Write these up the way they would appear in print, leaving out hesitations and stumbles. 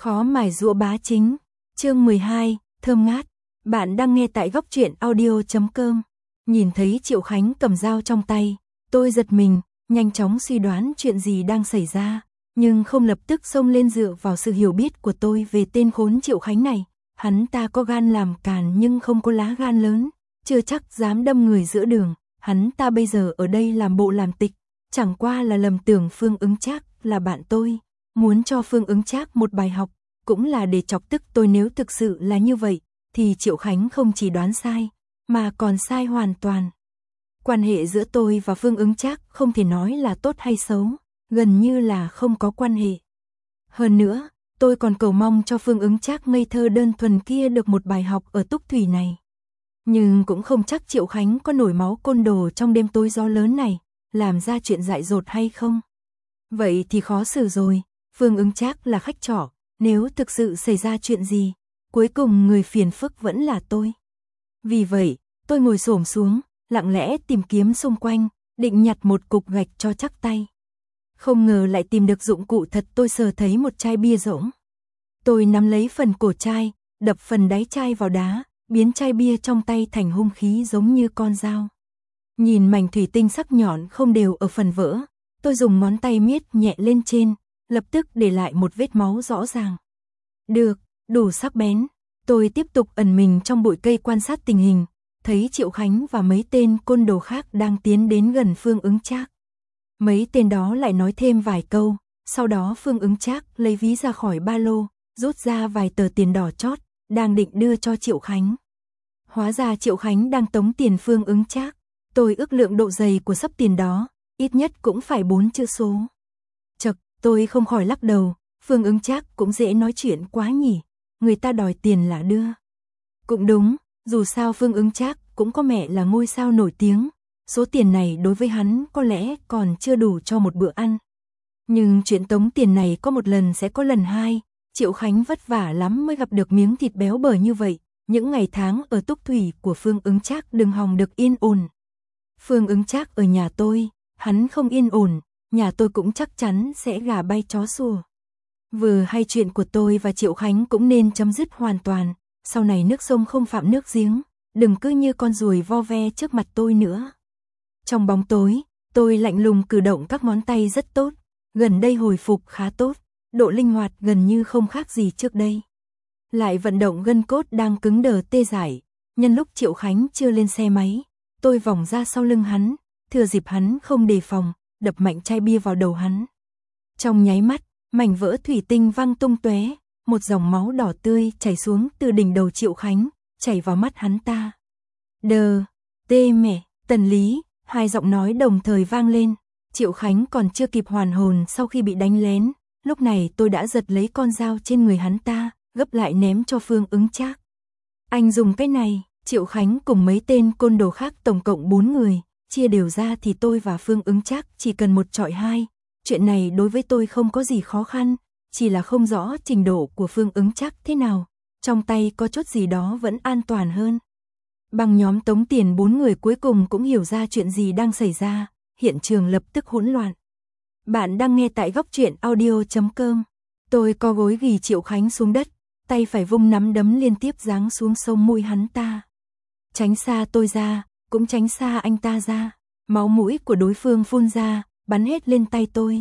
Khó mài giũa bá chính. Chương 12, thơm ngát. Bạn đang nghe tại góc truyện audio.com. Nhìn thấy Triệu Khánh cầm dao trong tay, tôi giật mình, nhanh chóng suy đoán chuyện gì đang xảy ra, nhưng không lập tức xông lên dựa vào sự hiểu biết của tôi về tên khốn Triệu Khánh này. Hắn ta có gan làm càn nhưng không có lá gan lớn, chưa chắc dám đâm người giữa đường. Hắn ta bây giờ ở đây làm bộ làm tịch, chẳng qua là lầm tưởng Phương Ứng Trác là bạn tôi, muốn cho Phương Ứng Trác một bài học, cũng là để chọc tức tôi. Nếu thực sự là như vậy, thì Triệu Khánh không chỉ đoán sai, mà còn sai hoàn toàn. Quan hệ giữa tôi và Phương Ứng Trác không thể nói là tốt hay xấu, gần như là không có quan hệ. Hơn nữa, tôi còn cầu mong cho Phương Ứng Trác ngây thơ đơn thuần kia được một bài học ở Túc Thủy này. Nhưng cũng không chắc Triệu Khánh có nổi máu côn đồ trong đêm tối gió lớn này, làm ra chuyện dại dột hay không. Vậy thì khó xử rồi, Phương Ứng Trác là khách trọ, nếu thực sự xảy ra chuyện gì, cuối cùng người phiền phức vẫn là tôi. Vì vậy, tôi ngồi xổm xuống, lặng lẽ tìm kiếm xung quanh, định nhặt một cục gạch cho chắc tay. Không ngờ lại tìm được dụng cụ thật. Tôi sờ thấy một chai bia rỗng. Tôi nắm lấy phần cổ chai, đập phần đáy chai vào đá, biến chai bia trong tay thành hung khí giống như con dao. Nhìn mảnh thủy tinh sắc nhọn không đều ở phần vỡ, tôi dùng ngón tay miết nhẹ lên trên, lập tức để lại một vết máu rõ ràng. Được, đủ sắc bén. Tôi tiếp tục ẩn mình trong bụi cây quan sát tình hình, thấy Triệu Khánh và mấy tên côn đồ khác đang tiến đến gần Phương Ứng Trác. Mấy tên đó lại nói thêm vài câu, sau đó Phương Ứng Trác lấy ví ra khỏi ba lô, rút ra vài tờ tiền đỏ chót, đang định đưa cho Triệu Khánh. Hóa ra Triệu Khánh đang tống tiền Phương Ứng Trác. Tôi ước lượng độ dày của xấp tiền đó, ít nhất cũng phải 4 chữ số. Chậc, tôi không khỏi lắc đầu, Phương Ứng Trác cũng dễ nói chuyện quá nhỉ, người ta đòi tiền là đưa. Cũng đúng, dù sao Phương Ứng Trác cũng có mẹ là ngôi sao nổi tiếng, số tiền này đối với hắn có lẽ còn chưa đủ cho một bữa ăn. Nhưng chuyện tống tiền này có một lần sẽ có lần hai, Triệu Khánh vất vả lắm mới gặp được miếng thịt béo bở như vậy, những ngày tháng ở Túc Thủy của Phương Ứng Trác đừng hòng được yên ổn. Phương Ứng Trác ở nhà tôi, hắn không yên ổn, nhà tôi cũng chắc chắn sẽ gà bay chó sủa. Vừa hay chuyện của tôi và Triệu Khánh cũng nên chấm dứt hoàn toàn, sau này nước sông không phạm nước giếng, đừng cứ như con ruồi vo ve trước mặt tôi nữa. Trong bóng tối, tôi lạnh lùng cử động các ngón tay rất tốt, gần đây hồi phục khá tốt, độ linh hoạt gần như không khác gì trước đây. Lại vận động gân cốt đang cứng đờ tê dại, nhân lúc Triệu Khánh chưa lên xe máy, tôi vòng ra sau lưng hắn, thừa dịp hắn không đề phòng, đập mạnh chai bia vào đầu hắn. Trong nháy mắt, mảnh vỡ thủy tinh văng tung tóe, một dòng máu đỏ tươi chảy xuống từ đỉnh đầu Triệu Khánh, chảy vào mắt hắn ta. Đờ, tê mẹ, Tần Lý, hai giọng nói đồng thời vang lên. Triệu Khánh còn chưa kịp hoàn hồn sau khi bị đánh lén, lúc này tôi đã giật lấy con dao trên người hắn ta, gấp lại ném cho Phương Ứng Trác. Anh dùng cái này. Triệu Khánh cùng mấy tên côn đồ khác tổng cộng 4 người, chia đều ra thì tôi và Phương Ứng Trác chỉ cần 1 chọi 2. Chuyện này đối với tôi không có gì khó khăn, chỉ là không rõ trình độ của Phương Ứng Trác thế nào, trong tay có chút gì đó vẫn an toàn hơn. Bằng nhóm tống tiền 4 người cuối cùng cũng hiểu ra chuyện gì đang xảy ra, hiện trường lập tức hỗn loạn. Bạn đang nghe tại góc truyện audio.com. Tôi co gối ghì Triệu Khánh xuống đất, tay phải vung nắm đấm liên tiếp giáng xuống sống mũi hắn ta. Tránh xa tôi ra, cũng tránh xa anh ta ra. Máu mũi của đối phương phun ra, bắn hết lên tay tôi.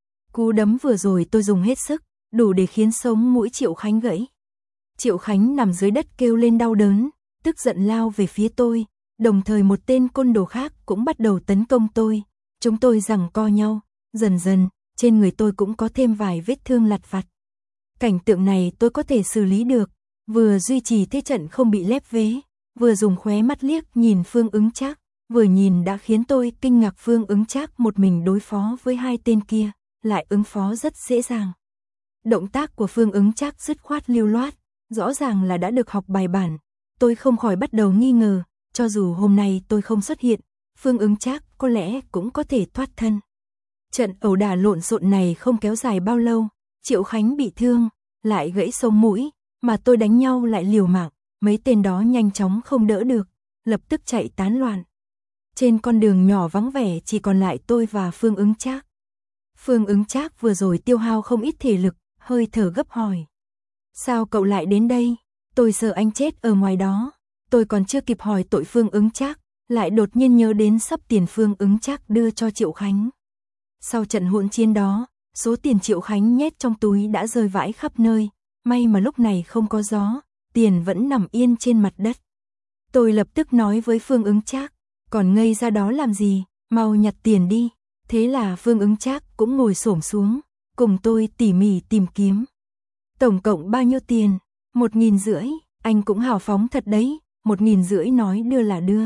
Cú đấm vừa rồi tôi dùng hết sức, đủ để khiến sống mũi Triệu Khánh gãy. Triệu Khánh nằm dưới đất kêu lên đau đớn, tức giận lao về phía tôi, đồng thời một tên côn đồ khác cũng bắt đầu tấn công tôi. Chúng tôi giằng co nhau, dần dần, trên người tôi cũng có thêm vài vết thương lặt vặt. Cảnh tượng này tôi có thể xử lý được, vừa duy trì thế trận không bị lép vế, vừa dùng khóe mắt liếc nhìn Phương Ứng Trác, vừa nhìn đã khiến tôi kinh ngạc. Phương Ứng Trác một mình đối phó với hai tên kia, lại ứng phó rất dễ dàng. Động tác của Phương Ứng Trác dứt khoát lưu loát, rõ ràng là đã được học bài bản. Tôi không khỏi bắt đầu nghi ngờ, cho dù hôm nay tôi không xuất hiện, Phương Ứng Trác có lẽ cũng có thể thoát thân. Trận ẩu đả lộn xộn này không kéo dài bao lâu, Triệu Khánh bị thương, lại gãy sống mũi, mà tôi đánh nhau lại liều mạng, mấy tên đó nhanh chóng không đỡ được, lập tức chạy tán loạn. Trên con đường nhỏ vắng vẻ chỉ còn lại tôi và Phương Ứng Trác. Phương Ứng Trác vừa rồi tiêu hao không ít thể lực, hơi thở gấp hỏi. Sao cậu lại đến đây? Tôi sợ anh chết ở ngoài đó. Tôi còn chưa kịp hỏi tội Phương Ứng Trác, lại đột nhiên nhớ đến sắp tiền Phương Ứng Trác đưa cho Triệu Khánh. Sau trận hỗn chiến đó, số tiền Triệu Khánh nhét trong túi đã rơi vãi khắp nơi, may mà lúc này không có gió, tiền vẫn nằm yên trên mặt đất. Tôi lập tức nói với Phương Ứng Trác, còn ngây ra đó làm gì, mau nhặt tiền đi. Thế là Phương Ứng Trác cũng ngồi xổm xuống, cùng tôi tỉ mỉ tìm kiếm. Tổng cộng bao nhiêu tiền? 1.500, anh cũng hào phóng thật đấy, 1.500 nói đưa là đưa.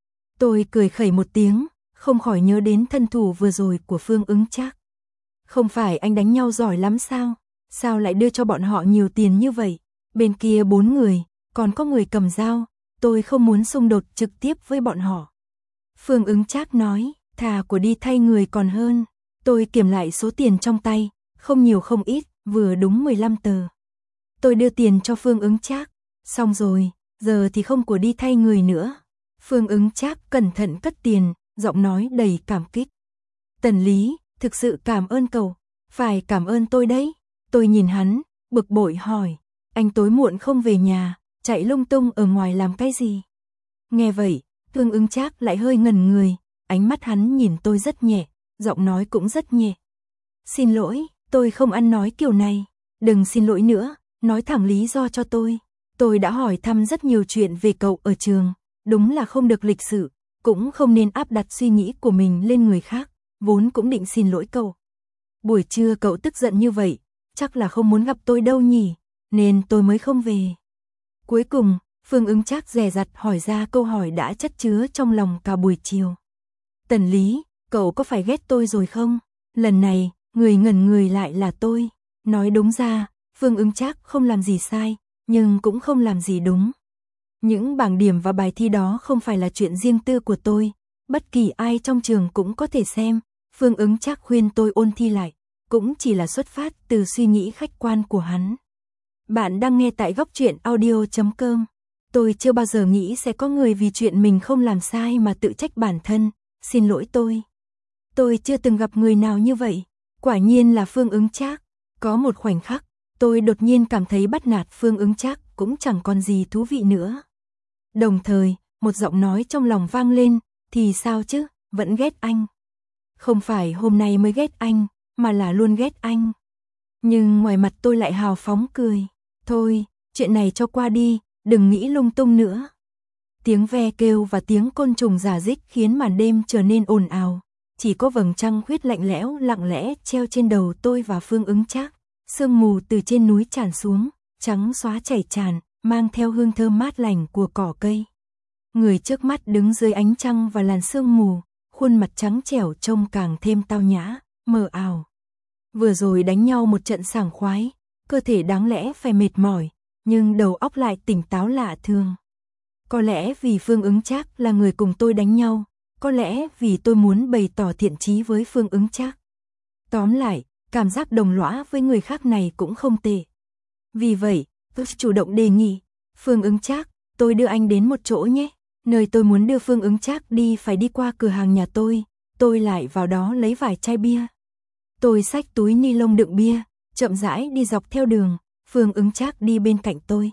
Tôi cười khẩy một tiếng, không khỏi nhớ đến thân thủ vừa rồi của Phương Ứng Trác. Không phải anh đánh nhau giỏi lắm sao? Sao lại đưa cho bọn họ nhiều tiền như vậy? Bên kia 4 người, còn có người cầm dao, tôi không muốn xung đột trực tiếp với bọn họ. Phương Ứng Trác nói, thà của đi thay người còn hơn. Tôi kiểm lại số tiền trong tay, không nhiều không ít, vừa đúng 15 tờ. Tôi đưa tiền cho Phương Ứng Trác, xong rồi, giờ thì không của đi thay người nữa. Phương Ứng Trác cẩn thận cất tiền, giọng nói đầy cảm kích. Tần Lý, thực sự cảm ơn cậu, phải cảm ơn tôi đấy. Tôi nhìn hắn, bực bội hỏi, anh tối muộn không về nhà, chạy lung tung ở ngoài làm cái gì? Nghe vậy, Phương Ứng Trác lại hơi ngẩn người, ánh mắt hắn nhìn tôi rất nhẹ, giọng nói cũng rất nhẹ. Xin lỗi, tôi không ăn nói kiểu này, đừng xin lỗi nữa, nói thẳng lý do cho tôi. Tôi đã hỏi thăm rất nhiều chuyện về cậu ở trường, đúng là không được lịch sự, cũng không nên áp đặt suy nghĩ của mình lên người khác, vốn cũng định xin lỗi cậu. Buổi trưa cậu tức giận như vậy, chắc là không muốn gặp tôi đâu nhỉ, nên tôi mới không về. Cuối cùng, Phương Ứng Trác dè dặt hỏi ra câu hỏi đã chất chứa trong lòng cả buổi chiều. Tần Lý, cậu có phải ghét tôi rồi không? Lần này, người ngẩn người lại là tôi. Nói đúng ra, Phương Ứng Trác không làm gì sai, nhưng cũng không làm gì đúng. Những bảng điểm và bài thi đó không phải là chuyện riêng tư của tôi, bất kỳ ai trong trường cũng có thể xem. Phương Ứng Trác khuyên tôi ôn thi lại, cũng chỉ là xuất phát từ suy nghĩ khách quan của hắn. Bạn đang nghe tại Góc Truyện Audio.com. Tôi chưa bao giờ nghĩ sẽ có người vì chuyện mình không làm sai mà tự trách bản thân, xin lỗi tôi. Tôi chưa từng gặp người nào như vậy, quả nhiên là Phương Ứng Trác. Có một khoảnh khắc, tôi đột nhiên cảm thấy bắt nạt Phương Ứng Trác cũng chẳng còn gì thú vị nữa. Đồng thời, một giọng nói trong lòng vang lên, thì sao chứ, vẫn ghét anh. Không phải hôm nay mới ghét anh, mà là luôn ghét anh. Nhưng ngoài mặt tôi lại hào phóng cười, thôi, chuyện này cho qua đi, đừng nghĩ lung tung nữa. Tiếng ve kêu và tiếng côn trùng rả rích khiến màn đêm trở nên ồn ào. Chỉ có vầng trăng khuyết lạnh lẽo lặng lẽ treo trên đầu tôi và Phương Ứng Trác. Sương mù từ trên núi tràn xuống, trắng xóa chảy tràn, mang theo hương thơm mát lành của cỏ cây. Người trước mắt đứng dưới ánh trăng và làn sương mù, khuôn mặt trắng trẻo trông càng thêm tao nhã, mờ ảo. Vừa rồi đánh nhau một trận sảng khoái, cơ thể đáng lẽ phải mệt mỏi, nhưng đầu óc lại tỉnh táo lạ thường. Có lẽ vì Phương Ứng Trác là người cùng tôi đánh nhau, có lẽ vì tôi muốn bày tỏ thiện chí với Phương Ứng Trác. Tóm lại, cảm giác đồng lõa với người khác này cũng không tệ. Vì vậy, tôi chủ động đề nghị, Phương Ứng Trác, tôi đưa anh đến một chỗ nhé. Nơi tôi muốn đưa Phương Ứng Trác đi phải đi qua cửa hàng nhà tôi lại vào đó lấy vài chai bia. Tôi xách túi ni lông đựng bia, chậm rãi đi dọc theo đường, Phương Ứng Trác đi bên cạnh tôi.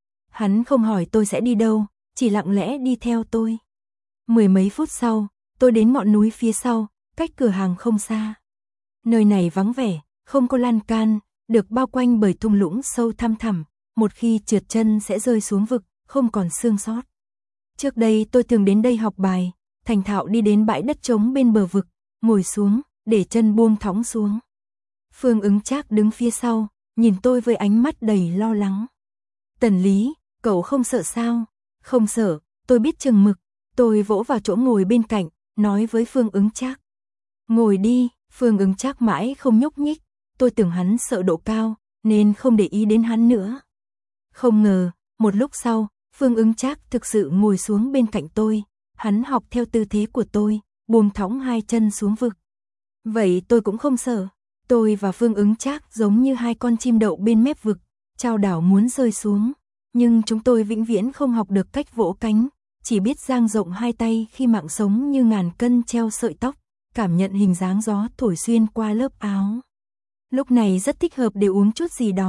Hắn không hỏi tôi sẽ đi đâu, chỉ lặng lẽ đi theo tôi. 10 mấy phút sau, tôi đến ngọn núi phía sau, cách cửa hàng không xa. Nơi này vắng vẻ, không có lan can, được bao quanh bởi thung lũng sâu thăm thẳm, một khi trượt chân sẽ rơi xuống vực, không còn xương sót. Trước đây tôi thường đến đây học bài, thành thạo đi đến bãi đất trống bên bờ vực, ngồi xuống, để chân buông thõng xuống. Phương Ứng Trác đứng phía sau, nhìn tôi với ánh mắt đầy lo lắng. Tần Lý, cậu không sợ sao? Không sợ, tôi biết chừng mực. Tôi vỗ vào chỗ ngồi bên cạnh, nói với Phương Ứng Trác. Ngồi đi, Phương Ứng Trác mãi không nhúc nhích. Tôi tưởng hắn sợ độ cao, nên không để ý đến hắn nữa. Không ngờ, một lúc sau, Phương Ứng Trác thực sự ngồi xuống bên cạnh tôi. Hắn học theo tư thế của tôi, buông thõng hai chân xuống vực. Vậy tôi cũng không sợ. Tôi và Phương Ứng Trác giống như hai con chim đậu bên mép vực, chao đảo muốn rơi xuống. Nhưng chúng tôi vĩnh viễn không học được cách vỗ cánh, chỉ biết dang rộng hai tay khi mạng sống như ngàn cân treo sợi tóc, cảm nhận hình dáng gió thổi xuyên qua lớp áo. Lúc này rất thích hợp để uống chút gì đó.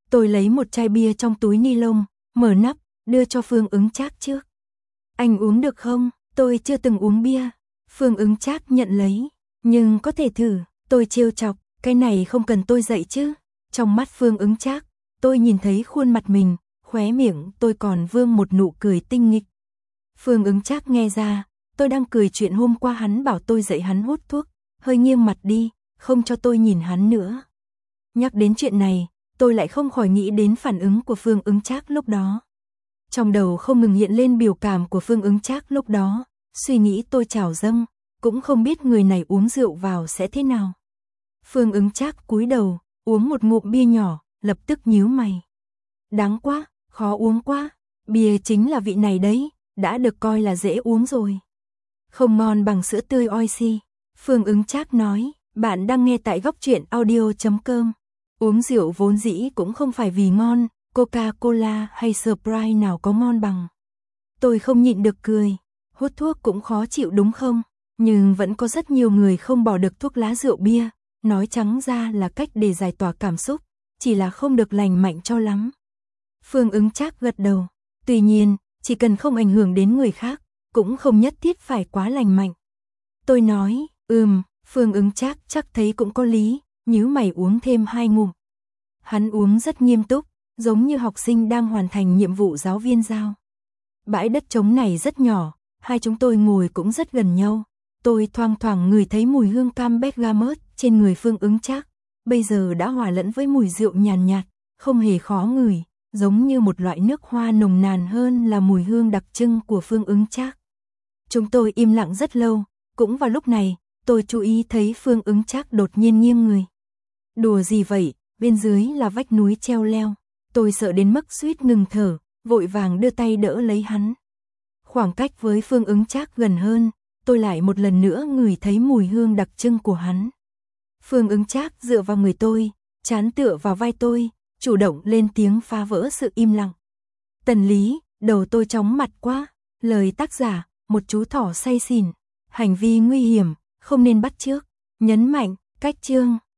Tôi lấy một chai bia trong túi ni lông, mở nắp, đưa cho Phương Ứng Trác trước. Anh uống được không? Tôi chưa từng uống bia. Phương Ứng Trác nhận lấy. Nhưng có thể thử. Tôi trêu chọc. Cái này không cần tôi dạy chứ. Trong mắt Phương Ứng Trác, tôi nhìn thấy khuôn mặt mình, khóe miệng tôi còn vương một nụ cười tinh nghịch. Phương Ứng Trác nghe ra, tôi đang cười chuyện hôm qua hắn bảo tôi dạy hắn hút thuốc, hơi nghiêng mặt đi, không cho tôi nhìn hắn nữa. Nhắc đến chuyện này, tôi lại không khỏi nghĩ đến phản ứng của Phương Ứng Trác lúc đó. Trong đầu không ngừng hiện lên biểu cảm của Phương Ứng Trác lúc đó, suy nghĩ tôi trào dâng, cũng không biết người này uống rượu vào sẽ thế nào. Phương Ứng Trác cúi đầu, uống một ngụm bia nhỏ, lập tức nhíu mày. Đáng quá, khó uống quá, bia chính là vị này đấy, đã được coi là dễ uống rồi. Không ngon bằng sữa tươi Oishi. Phương Ứng Trác nói, bạn đang nghe tại Góc Truyện Audio.com. Uống rượu vốn dĩ cũng không phải vì ngon, Coca-Cola hay Sprite nào có ngon bằng. Tôi không nhịn được cười, hút thuốc cũng khó chịu đúng không? Nhưng vẫn có rất nhiều người không bỏ được thuốc lá rượu bia, nói trắng ra là cách để giải tỏa cảm xúc, chỉ là không được lành mạnh cho lắm. Phương Ứng Trác gật đầu, tuy nhiên, chỉ cần không ảnh hưởng đến người khác, cũng không nhất thiết phải quá lành mạnh. Tôi nói, Phương Ứng Trác chắc thấy cũng có lý, nhíu mày uống thêm 2 ngụm. Hắn uống rất nghiêm túc, giống như học sinh đang hoàn thành nhiệm vụ giáo viên giao. Bãi đất trống này rất nhỏ, hai chúng tôi ngồi cũng rất gần nhau. Tôi thoang thoảng ngửi thấy mùi hương cam bergamot trên người Phương Ứng Trác, bây giờ đã hòa lẫn với mùi rượu nhàn nhạt, không hề khó ngửi, giống như một loại nước hoa nồng nàn hơn là mùi hương đặc trưng của Phương Ứng Trác. Chúng tôi im lặng rất lâu, cũng vào lúc này, tôi chú ý thấy Phương Ứng Trác đột nhiên nghiêng người. Đùa gì vậy, bên dưới là vách núi treo leo. Tôi sợ đến mức suýt ngừng thở, vội vàng đưa tay đỡ lấy hắn. Khoảng cách với Phương Ứng Trác gần hơn, tôi lại một lần nữa ngửi thấy mùi hương đặc trưng của hắn. Phương Ứng Trác dựa vào người tôi, trán tựa vào vai tôi, chủ động lên tiếng phá vỡ sự im lặng. Tần Lý, đầu tôi chóng mặt quá, lời tác giả, một chú thỏ say xỉn, hành vi nguy hiểm, không nên bắt chước, nhấn mạnh, cách chương.